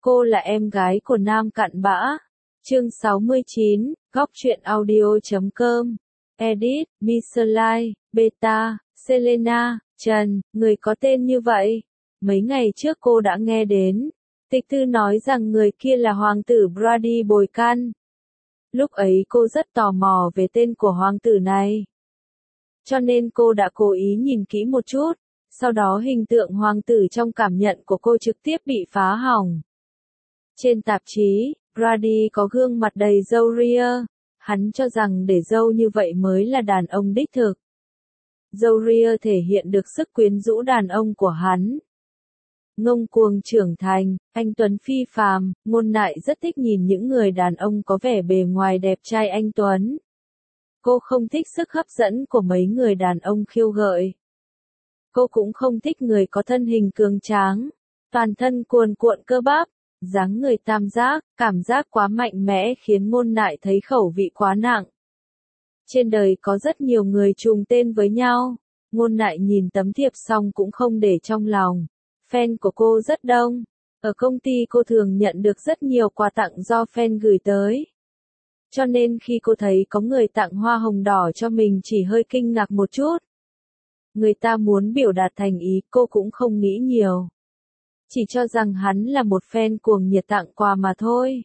Cô là em gái của Nam Cặn Bã. Chương 69, Góc truyện audio.com. Edit, Mislay, Beta, Selena, Trần, người có tên như vậy. Mấy ngày trước cô đã nghe đến. Tịch Tư nói rằng người kia là hoàng tử Brady Bồi Căn. Lúc ấy cô rất tò mò về tên của hoàng tử này. Cho nên cô đã cố ý nhìn kỹ một chút. Sau đó hình tượng hoàng tử trong cảm nhận của cô trực tiếp bị phá hỏng. Trên tạp chí, Brady có gương mặt đầy râu ria. Hắn cho rằng để râu như vậy mới là đàn ông đích thực. Râu ria thể hiện được sức quyến rũ đàn ông của hắn. Ngông cuồng trưởng thành, anh tuấn phi phàm, Ngôn Nại rất thích nhìn những người đàn ông có vẻ bề ngoài đẹp trai anh tuấn. Cô không thích sức hấp dẫn của mấy người đàn ông khiêu gợi. Cô cũng không thích người có thân hình cường tráng, toàn thân cuồn cuộn cơ bắp, dáng người tam giác, cảm giác quá mạnh mẽ khiến Ngôn Nại thấy khẩu vị quá nặng. Trên đời có rất nhiều người trùng tên với nhau, Ngôn Nại nhìn tấm thiệp xong cũng không để trong lòng. Fan của cô rất đông, ở công ty cô thường nhận được rất nhiều quà tặng do fan gửi tới. Cho nên khi cô thấy có người tặng hoa hồng đỏ cho mình chỉ hơi kinh ngạc một chút. Người ta muốn biểu đạt thành ý, cô cũng không nghĩ nhiều. Chỉ cho rằng hắn là một fan cuồng nhiệt tặng quà mà thôi.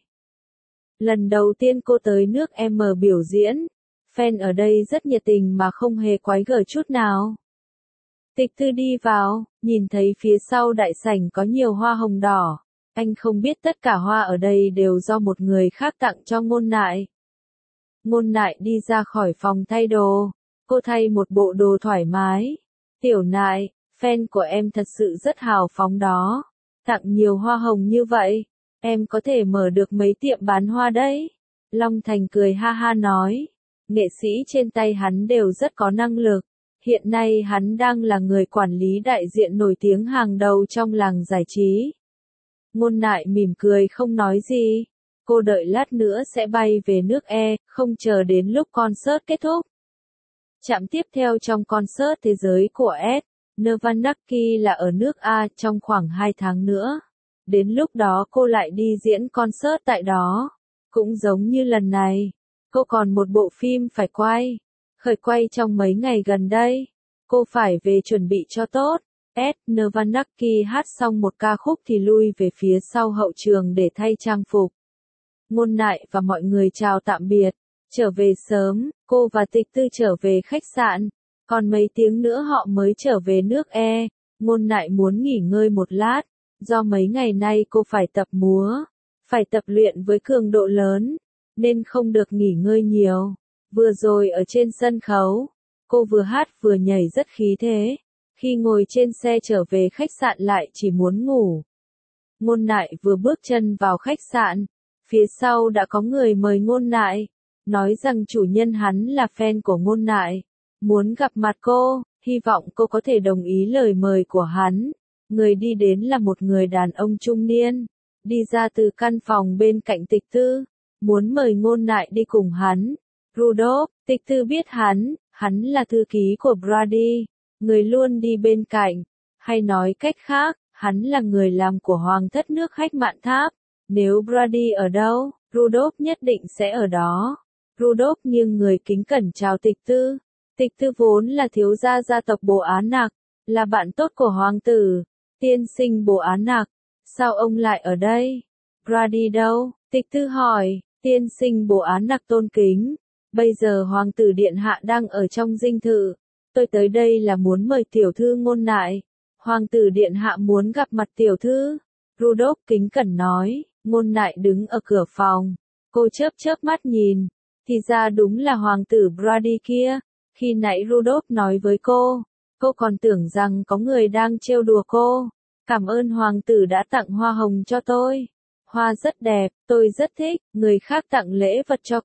Lần đầu tiên cô tới nước M biểu diễn, fan ở đây rất nhiệt tình mà không hề quái gở chút nào. Tịch Tư đi vào, nhìn thấy phía sau đại sảnh có nhiều hoa hồng đỏ. Anh không biết tất cả hoa ở đây đều do một người khác tặng cho Ngôn Nại. Ngôn Nại đi ra khỏi phòng thay đồ. Cô thay một bộ đồ thoải mái. Tiểu Nại, fan của em thật sự rất hào phóng đó. Tặng nhiều hoa hồng như vậy, em có thể mở được mấy tiệm bán hoa đấy. Long Thành cười ha ha nói. Nghệ sĩ trên tay hắn đều rất có năng lực. Hiện nay hắn đang là người quản lý đại diện nổi tiếng hàng đầu trong làng giải trí. Ngôn Nại mỉm cười không nói gì. Cô đợi lát nữa sẽ bay về nước E, không chờ đến lúc concert kết thúc. Trạm tiếp theo trong concert thế giới của S. Novanaki là ở nước A trong khoảng 2 tháng nữa. Đến lúc đó cô lại đi diễn concert tại đó. Cũng giống như lần này, cô còn một bộ phim phải quay. Khởi quay trong mấy ngày gần đây. Cô phải về chuẩn bị cho tốt. S. Novanaki hát xong một ca khúc thì lui về phía sau hậu trường để thay trang phục. Ngôn Nại và mọi người chào tạm biệt. Trở về sớm, cô và Tịch Tư trở về khách sạn. Còn mấy tiếng nữa họ mới trở về nước E. Ngôn Nại muốn nghỉ ngơi một lát. Do mấy ngày nay cô phải tập múa. Phải tập luyện với cường độ lớn. Nên không được nghỉ ngơi nhiều. Vừa rồi ở trên sân khấu, cô vừa hát vừa nhảy rất khí thế. Khi ngồi trên xe trở về khách sạn lại chỉ muốn ngủ. Ngôn Nại vừa bước chân vào khách sạn. Phía sau đã có người mời Ngôn Nại. Nói rằng chủ nhân hắn là fan của Ngôn Nại. Muốn gặp mặt cô, hy vọng cô có thể đồng ý lời mời của hắn. Người đi đến là một người đàn ông trung niên. Đi ra từ căn phòng bên cạnh Tịch Tư. Muốn mời Ngôn Nại đi cùng hắn. Rudolph, Tịch Tư biết hắn là thư ký của Brady. Người luôn đi bên cạnh. Hay nói cách khác, hắn là người làm của hoàng thất nước Hách Mạn Tháp. Nếu Brady ở đâu, Rudolph nhất định sẽ ở đó. Rudolph nghiêng người kính cẩn chào Tịch Tư. Tịch Tư vốn là thiếu gia gia tộc Bồ Á Nạc, là bạn tốt của hoàng tử. Tiên sinh Bồ Á Nạc, sao ông lại ở đây? Brady đâu? Tịch Tư hỏi. Tiên sinh Bồ Á Nạc tôn kính. Bây giờ hoàng tử điện hạ đang ở trong dinh thự. Tôi tới đây là muốn mời tiểu thư Ngôn Nại. Hoàng tử điện hạ muốn gặp mặt tiểu thư. Rudolph kính cẩn nói. Ngôn Nại đứng ở cửa phòng. Cô chớp chớp mắt nhìn. Thì ra đúng là hoàng tử Brady kia. Khi nãy Rudolph nói với cô còn tưởng rằng có người đang trêu đùa cô. Cảm ơn hoàng tử đã tặng hoa hồng cho tôi. Hoa rất đẹp, tôi rất thích. Người khác tặng lễ vật cho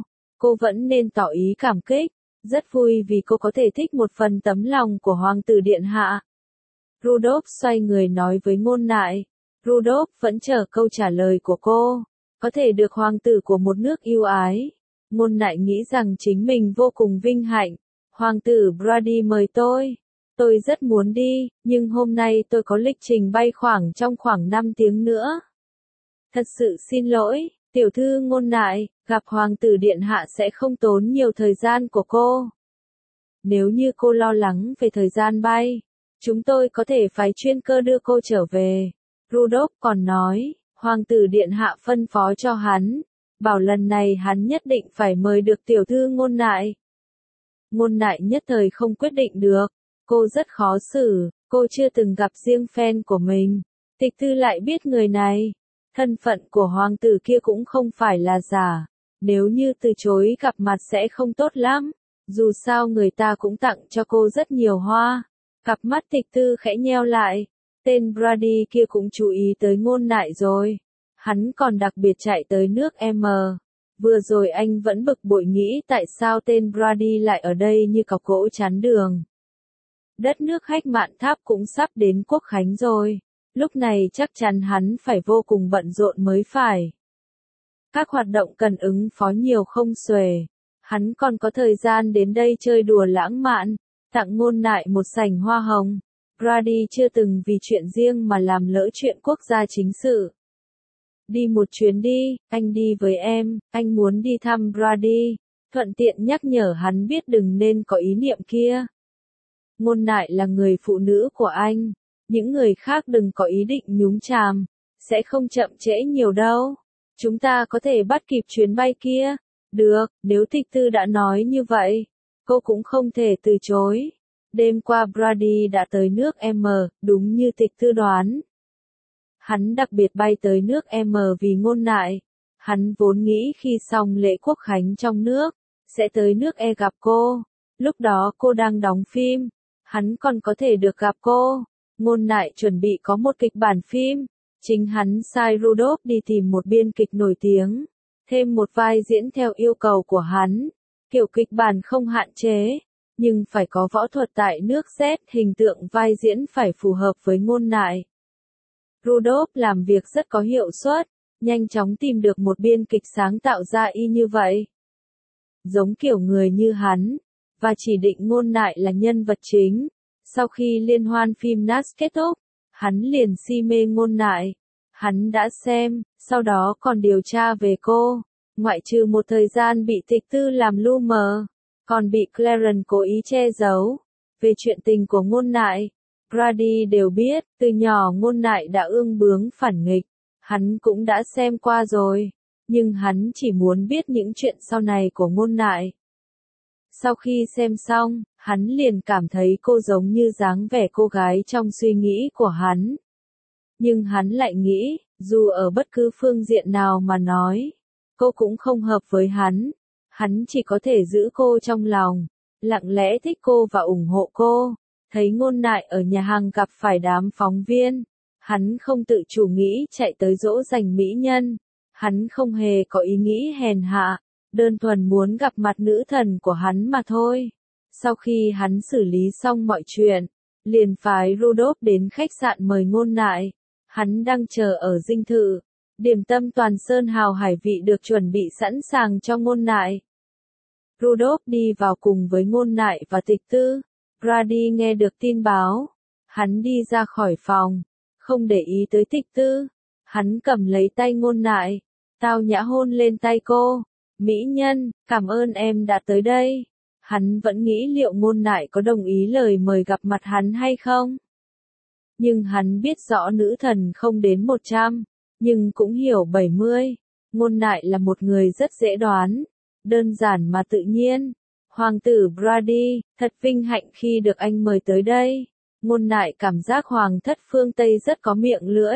cô vẫn nên tỏ ý cảm kích. Rất vui vì cô có thể thích một phần tấm lòng của hoàng tử điện hạ. Rudolph xoay người nói với Ngôn Nại. Rudolph vẫn chờ câu trả lời của cô. Có thể được hoàng tử của một nước yêu ái. Ngôn Nại nghĩ rằng chính mình vô cùng vinh hạnh. Hoàng tử Brady mời tôi. Tôi rất muốn đi, nhưng hôm nay tôi có lịch trình bay trong khoảng 5 tiếng nữa. Thật sự xin lỗi, tiểu thư Ngôn Nại, gặp hoàng tử điện hạ sẽ không tốn nhiều thời gian của cô. Nếu như cô lo lắng về thời gian bay, chúng tôi có thể phái chuyên cơ đưa cô trở về. Rudolph còn nói, hoàng tử điện hạ phân phó cho hắn, bảo lần này hắn nhất định phải mời được tiểu thư Ngôn Nại. Ngôn Nại nhất thời không quyết định được, cô rất khó xử, cô chưa từng gặp riêng fan của mình. Tịch Tư lại biết người này, thân phận của hoàng tử kia cũng không phải là giả, nếu như từ chối gặp mặt sẽ không tốt lắm, dù sao người ta cũng tặng cho cô rất nhiều hoa. Cặp mắt Tịch Tư khẽ nheo lại, tên Brady kia cũng chú ý tới Ngôn Nại rồi, hắn còn đặc biệt chạy tới nước M. Vừa rồi anh vẫn bực bội nghĩ tại sao tên Brady lại ở đây như cọc gỗ chắn đường. Đất nước Hách Mạn Tháp cũng sắp đến Quốc khánh rồi, lúc này chắc chắn hắn phải vô cùng bận rộn mới phải. Các hoạt động cần ứng phó nhiều không xuể, hắn còn có thời gian đến đây chơi đùa lãng mạn, tặng Ngôn Nại một sảnh hoa hồng. Brady chưa từng vì chuyện riêng mà làm lỡ chuyện quốc gia chính sự. Đi một chuyến đi, anh đi với em, anh muốn đi thăm Brady, thuận tiện nhắc nhở hắn biết đừng nên có ý niệm kia. Ngôn Nại là người phụ nữ của anh, những người khác đừng có ý định nhúng chàm, sẽ không chậm trễ nhiều đâu. Chúng ta có thể bắt kịp chuyến bay kia. Được, nếu Tịch Tư đã nói như vậy, cô cũng không thể từ chối. Đêm qua Brady đã tới nước M, đúng như Tịch Tư đoán. Hắn đặc biệt bay tới nước M vì Ngôn Nại. Hắn vốn nghĩ khi xong lễ quốc khánh trong nước, sẽ tới nước E gặp cô. Lúc đó cô đang đóng phim, hắn còn có thể được gặp cô. Ngôn Nại chuẩn bị có một kịch bản phim. Chính hắn sai Rudolph đi tìm một biên kịch nổi tiếng, thêm một vai diễn theo yêu cầu của hắn. Kiểu kịch bản không hạn chế, nhưng phải có võ thuật tại nước Z, hình tượng vai diễn phải phù hợp với Ngôn Nại. Rudolph làm việc rất có hiệu suất, nhanh chóng tìm được một biên kịch sáng tạo ra y như vậy. Giống kiểu người như hắn, và chỉ định Ngôn Nại là nhân vật chính. Sau khi liên hoan phim NAS kết thúc, hắn liền si mê Ngôn Nại. Hắn đã xem, sau đó còn điều tra về cô, ngoại trừ một thời gian bị Tịch Tư làm lu mờ, còn bị Clarence cố ý che giấu. Về chuyện tình của Ngôn Nại, Brady đều biết, từ nhỏ Ngôn Nại đã ương bướng phản nghịch, hắn cũng đã xem qua rồi, nhưng hắn chỉ muốn biết những chuyện sau này của Ngôn Nại. Sau khi xem xong, hắn liền cảm thấy cô giống như dáng vẻ cô gái trong suy nghĩ của hắn. Nhưng hắn lại nghĩ, dù ở bất cứ phương diện nào mà nói, cô cũng không hợp với hắn. Hắn chỉ có thể giữ cô trong lòng, lặng lẽ thích cô và ủng hộ cô. Thấy Ngôn Nại ở nhà hàng gặp phải đám phóng viên, hắn không tự chủ nghĩ chạy tới dỗ dành mỹ nhân. Hắn không hề có ý nghĩ hèn hạ, đơn thuần muốn gặp mặt nữ thần của hắn mà thôi. Sau khi hắn xử lý xong mọi chuyện, liền phái Rudolph đến khách sạn mời Ngôn Nại. Hắn đang chờ ở dinh thự. Điểm tâm toàn sơn hào hải vị được chuẩn bị sẵn sàng cho Ngôn Nại. Rudolph đi vào cùng với Ngôn Nại và Tịch Tư. Brady nghe được tin báo. Hắn đi ra khỏi phòng, không để ý tới Tịch Tư. Hắn cầm lấy tay Ngôn Nại, tao nhã hôn lên tay cô. Mỹ nhân, cảm ơn em đã tới đây. Hắn vẫn nghĩ liệu Ngôn Nại có đồng ý lời mời gặp mặt hắn hay không. Nhưng hắn biết rõ nữ thần không đến 100, nhưng cũng hiểu 70. Ngôn Nại là một người rất dễ đoán, đơn giản mà tự nhiên. Hoàng tử Brady, thật vinh hạnh khi được anh mời tới đây. Ngôn Nại cảm giác hoàng thất phương Tây rất có miệng lưỡi.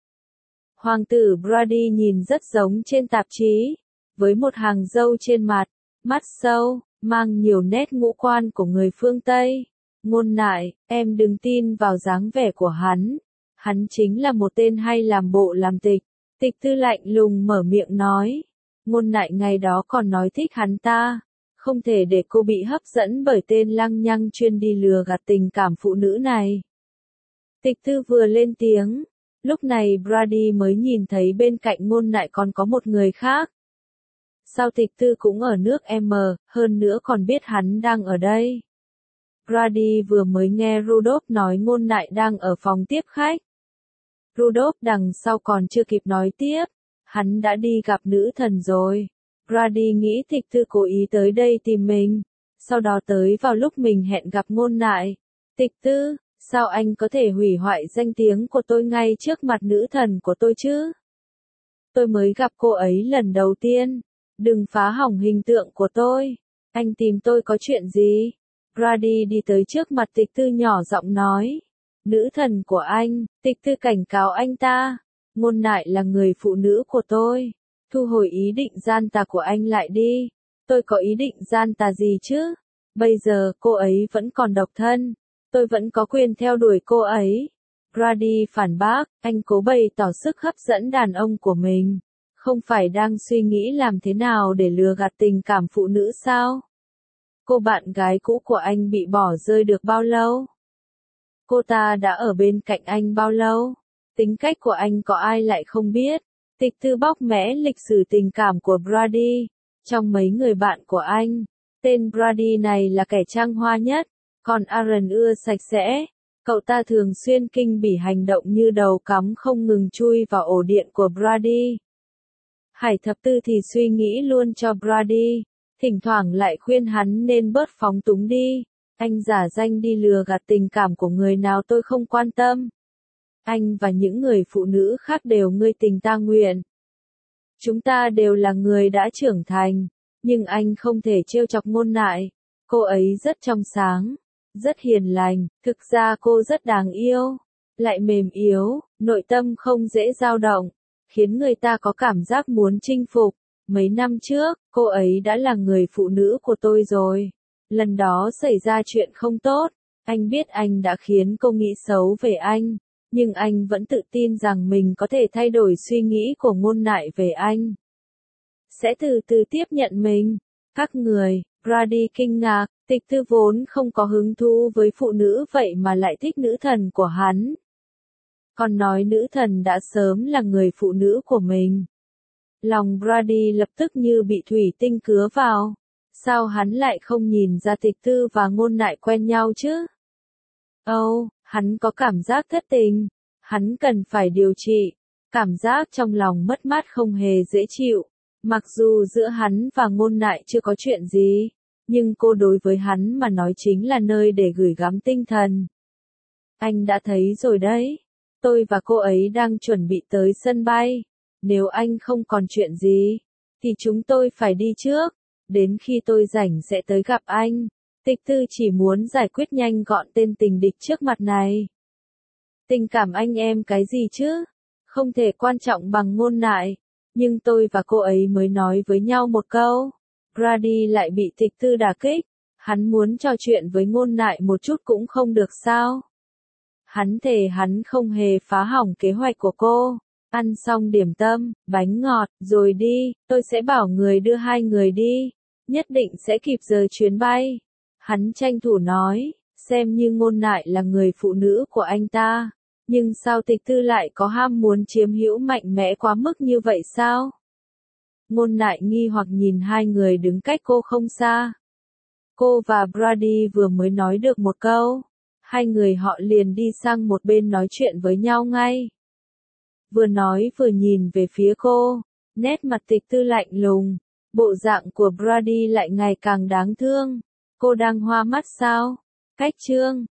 Hoàng tử Brady nhìn rất giống trên tạp chí, với một hàng râu trên mặt, mắt sâu, mang nhiều nét ngũ quan của người phương Tây. Ngôn Nại, em đừng tin vào dáng vẻ của hắn. Hắn chính là một tên hay làm bộ làm tịch. Tịch Tư lạnh lùng mở miệng nói. Ngôn Nại ngày đó còn nói thích hắn ta. Không thể để cô bị hấp dẫn bởi tên lăng nhăng chuyên đi lừa gạt tình cảm phụ nữ này. Tịch Tư vừa lên tiếng. Lúc này Brady mới nhìn thấy bên cạnh Ngôn Nại còn có một người khác. Sao Tịch Tư cũng ở nước M, hơn nữa còn biết hắn đang ở đây. Brady vừa mới nghe Rudolph nói Ngôn Nại đang ở phòng tiếp khách. Rudolph đằng sau còn chưa kịp nói tiếp, Hắn đã đi gặp nữ thần rồi. Brady nghĩ Tịch Tư cố ý tới đây tìm mình, sau đó tới vào lúc mình hẹn gặp Ngôn Nại. Tịch Tư, sao anh có thể hủy hoại danh tiếng của tôi ngay trước mặt nữ thần của tôi chứ? Tôi mới gặp cô ấy lần đầu tiên. Đừng phá hỏng hình tượng của tôi. Anh tìm tôi có chuyện gì? Brady đi tới trước mặt Tịch Tư nhỏ giọng nói. Nữ thần của anh, Tịch Tư cảnh cáo anh ta. Ngôn Nại là người phụ nữ của tôi. Thu hồi ý định gian tà của anh lại đi. Tôi có ý định gian tà gì chứ? Bây giờ cô ấy vẫn còn độc thân. Tôi vẫn có quyền theo đuổi cô ấy. Brady phản bác, anh cố bày tỏ sức hấp dẫn đàn ông của mình. Không phải đang suy nghĩ làm thế nào để lừa gạt tình cảm phụ nữ sao? Cô bạn gái cũ của anh bị bỏ rơi được bao lâu? Cô ta đã ở bên cạnh anh bao lâu? Tính cách của anh có ai lại không biết? Tịch Tư bóc mẽ lịch sử tình cảm của Brady. Trong mấy người bạn của anh, tên Brady này là kẻ trăng hoa nhất, còn Aaron ưa sạch sẽ. Cậu ta thường xuyên kinh bỉ hành động như đầu cắm không ngừng chui vào ổ điện của Brady. Hải Thập Tư thì suy nghĩ luôn cho Brady, thỉnh thoảng lại khuyên hắn nên bớt phóng túng đi. Anh giả danh đi lừa gạt tình cảm của người nào tôi không quan tâm. Anh và những người phụ nữ khác đều ngươi tình ta nguyện. Chúng ta đều là người đã trưởng thành, nhưng anh không thể trêu chọc Ngôn Nại. Cô ấy rất trong sáng, rất hiền lành, thực ra cô rất đáng yêu, lại mềm yếu, nội tâm không dễ dao động, khiến người ta có cảm giác muốn chinh phục. Mấy năm trước, cô ấy đã là người phụ nữ của tôi rồi. Lần đó xảy ra chuyện không tốt, anh biết anh đã khiến cô nghĩ xấu về anh, nhưng anh vẫn tự tin rằng mình có thể thay đổi suy nghĩ của Ngôn Nại về anh. Sẽ từ từ tiếp nhận mình. Các người, Brady kinh ngạc, Tịch Tư vốn không có hứng thú với phụ nữ vậy mà lại thích nữ thần của hắn. Còn nói nữ thần đã sớm là người phụ nữ của mình. Lòng Brady lập tức như bị thủy tinh cứa vào. Sao hắn lại không nhìn ra Tịch Tư và Ngôn Nại quen nhau chứ? Hắn có cảm giác thất tình. Hắn cần phải điều trị. Cảm giác trong lòng mất mát không hề dễ chịu. Mặc dù giữa hắn và Ngôn Nại chưa có chuyện gì, nhưng cô đối với hắn mà nói chính là nơi để gửi gắm tinh thần. Anh đã thấy rồi đấy. Tôi và cô ấy đang chuẩn bị tới sân bay. Nếu anh không còn chuyện gì, thì chúng tôi phải đi trước. Đến khi tôi rảnh sẽ tới gặp anh. Tịch Tư chỉ muốn giải quyết nhanh gọn tên tình địch trước mặt này. Tình cảm anh em cái gì chứ? Không thể quan trọng bằng Ngôn Nại. Nhưng tôi và cô ấy mới nói với nhau một câu. Brady lại bị Tịch Tư đả kích. Hắn muốn trò chuyện với Ngôn Nại một chút cũng không được sao? Hắn thề hắn không hề phá hỏng kế hoạch của cô. Ăn xong điểm tâm, bánh ngọt, rồi đi, tôi sẽ bảo người đưa hai người đi. Nhất định sẽ kịp giờ chuyến bay. Hắn tranh thủ nói, xem như Ngôn Nại là người phụ nữ của anh ta. Nhưng sao Tịch Tư lại có ham muốn chiếm hữu mạnh mẽ quá mức như vậy sao? Ngôn Nại nghi hoặc nhìn hai người đứng cách cô không xa. Cô và Brady vừa mới nói được một câu. Hai người họ liền đi sang một bên nói chuyện với nhau ngay. Vừa nói vừa nhìn về phía cô. Nét mặt Tịch Tư lạnh lùng. Bộ dạng của Brady lại ngày càng đáng thương. Cô đang hoa mắt sao? Cách chương